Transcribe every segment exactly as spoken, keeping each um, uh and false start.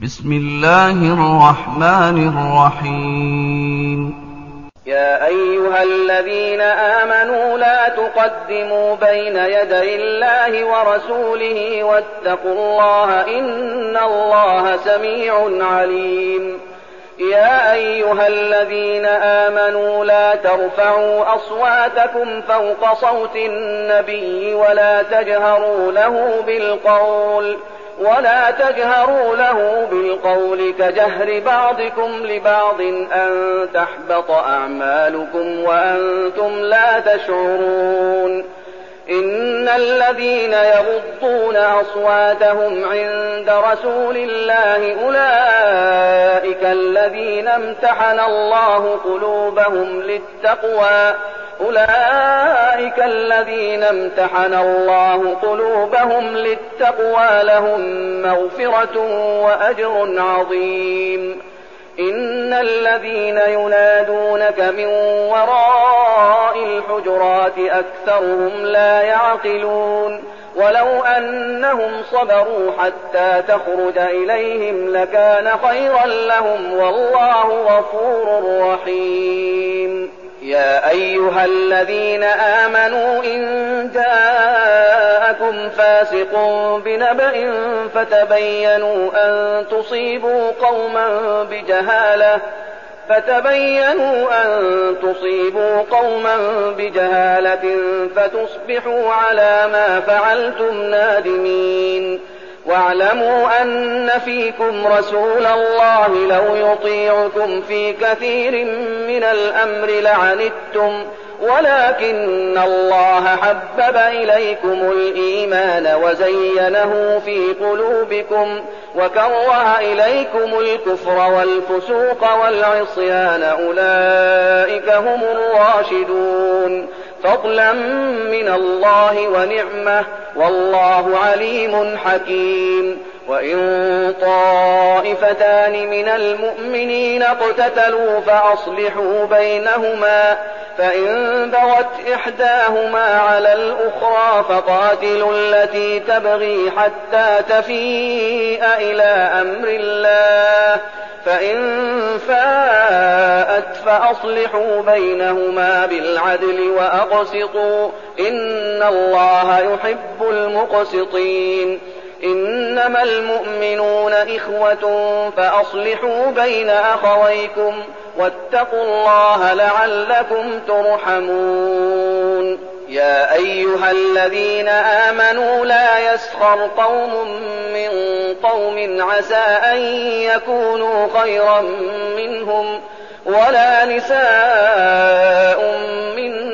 بسم الله الرحمن الرحيم. يا أيها الذين آمنوا لا تقدموا بين يدي الله ورسوله واتقوا الله إن الله سميع عليم. يا أيها الذين آمنوا لا ترفعوا أصواتكم فوق صوت النبي ولا تجهروا له بالقول ولا تجهروا له بالقول كجهر بعضكم لبعض أن تحبط أعمالكم وأنتم لا تشعرون. إن الذين يغضون أصواتهم عند رسول الله أولئك الذين امتحن الله قلوبهم للتقوى أولئك الذين امتحن الله قلوبهم للتقوى لهم مغفرة وأجر عظيم. إن الذين ينادونك من وراء الحجرات أكثرهم لا يعقلون. ولو أنهم صبروا حتى تخرج إليهم لكان خيرا لهم والله غفور رحيم. يا أيها الذين آمنوا إن جاءكم فاسق بنبأ فتبينوا أن تصيبوا قوما بجهالة فتبينوا أن تصيبوا قوما بجهالة فتصبحوا على ما فعلتم نادمين. واعلموا أن فيكم رسول الله لو يطيعكم في كثير من الأمر لعنتم ولكن الله حبب إليكم الإيمان وزينه في قلوبكم وكره إليكم الكفر والفسوق والعصيان أولئك هم الراشدون فضلا من الله ونعمة والله عليم حكيم. وإن طائفتان من المؤمنين اقتتلوا فأصلحوا بينهما فإن بغت إحداهما على الأخرى فقاتلوا التي تبغي حتى تفيء إلى أمر الله فإن فاءت فأصلحوا بينهما بالعدل وأقسطوا إن الله يحب المقسطين. إنما المؤمنون إخوة فأصلحوا بين أخويكم واتقوا الله لعلكم ترحمون. يا أيها الذين آمنوا لا يسخر قوم من قوم عسى أن يكونوا خيرا منهم ولا نساء من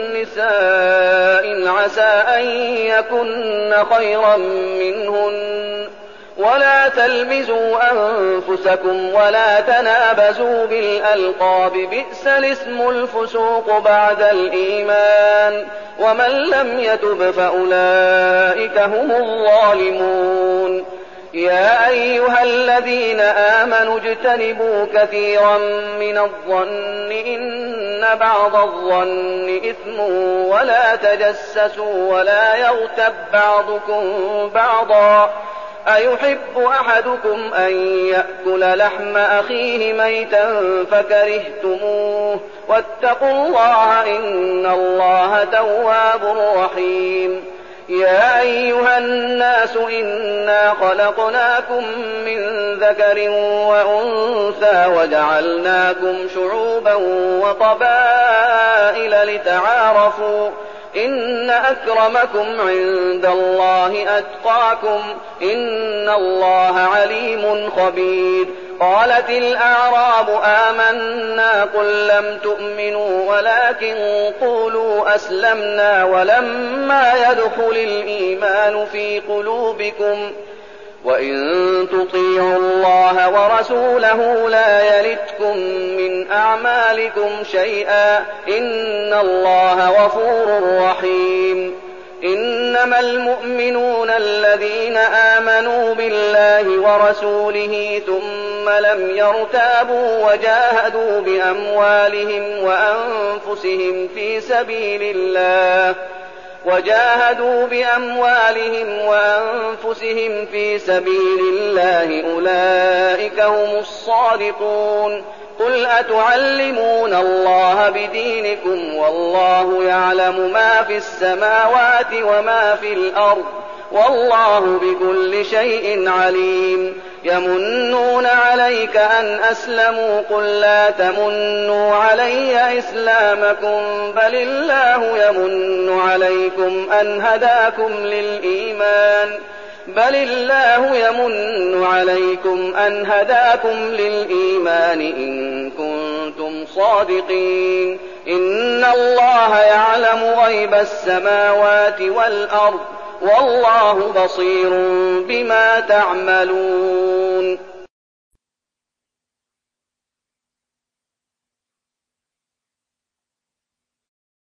نساء عسى أن يكن خيرا منهن ولا تلمزوا أنفسكم ولا تنابزوا بالألقاب بئس الاسم الفسوق بعد الإيمان ومن لم يتب فأولئك هم الظالمون. يا أيها الذين آمنوا اجتنبوا كثيرا من الظن إن بعض الظن إثم ولا تجسسوا ولا يغتب بعضكم بعضا أيحب أحدكم أن يأكل لحم أخيه ميتا فكرهتموه واتقوا الله إن الله تواب رحيم. يا أيها الناس إنا خلقناكم من ذكر وأنثى وجعلناكم شعوبا وقبائل لتعارفوا إن أكرمكم عند الله أتقاكم إن الله عليم خبير. قالت الأعراب آمنا قل لم تؤمنوا ولكن قولوا أسلمنا ولما يدخل الإيمان في قلوبكم وإن تطيعوا الله ورسوله لا يلتكم من أعمالكم شيئا إن الله غفور رحيم. إنما المؤمنون الذين آمنوا بالله ورسوله ثم لم يرتابوا وجاهدوا بأموالهم وأنفسهم في سبيل الله وجاهدوا بأموالهم وأنفسهم في سبيل الله أولئك أولئك هم الصادقون. قل أتعلمون الله بدينكم والله يعلم ما في السماوات وما في الأرض والله بكل شيء عليم. يمنون عليك أن أسلموا قل لا تمنوا علي إسلامكم بل الله يمن عليكم أن هداكم للإيمان بل الله يمن عليكم أن هداكم للإيمان إن كنتم صادقين. إن الله يعلم غيب السماوات والأرض والله بصير بما تعملون.